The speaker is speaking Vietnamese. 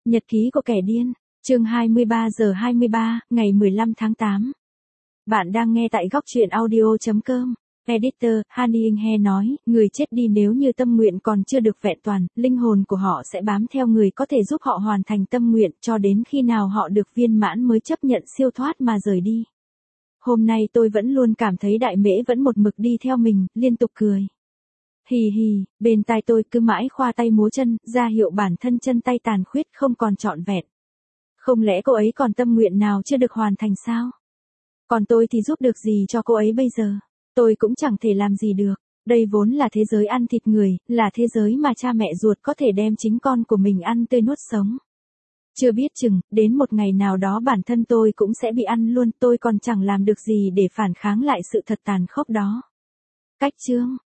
Nhật ký của kẻ điên, chương 23 giờ 23, ngày 15 tháng 8. Bạn đang nghe tại góc truyện audio.com. Editor, Honey He nói, người chết đi nếu như tâm nguyện còn chưa được vẹn toàn, linh hồn của họ sẽ bám theo người có thể giúp họ hoàn thành tâm nguyện cho đến khi nào họ được viên mãn mới chấp nhận siêu thoát mà rời đi. Hôm nay tôi vẫn luôn cảm thấy Đại Mễ vẫn một mực đi theo mình, liên tục cười. Hì hì, bên tai tôi cứ mãi khoa tay múa chân, ra hiệu bản thân chân tay tàn khuyết không còn trọn vẹn. Không lẽ cô ấy còn tâm nguyện nào chưa được hoàn thành sao? Còn tôi thì giúp được gì cho cô ấy bây giờ? Tôi cũng chẳng thể làm gì được. Đây vốn là thế giới ăn thịt người, là thế giới mà cha mẹ ruột có thể đem chính con của mình ăn tươi nuốt sống. Chưa biết chừng, đến một ngày nào đó bản thân tôi cũng sẽ bị ăn luôn, tôi còn chẳng làm được gì để phản kháng lại sự thật tàn khốc đó. Cách chương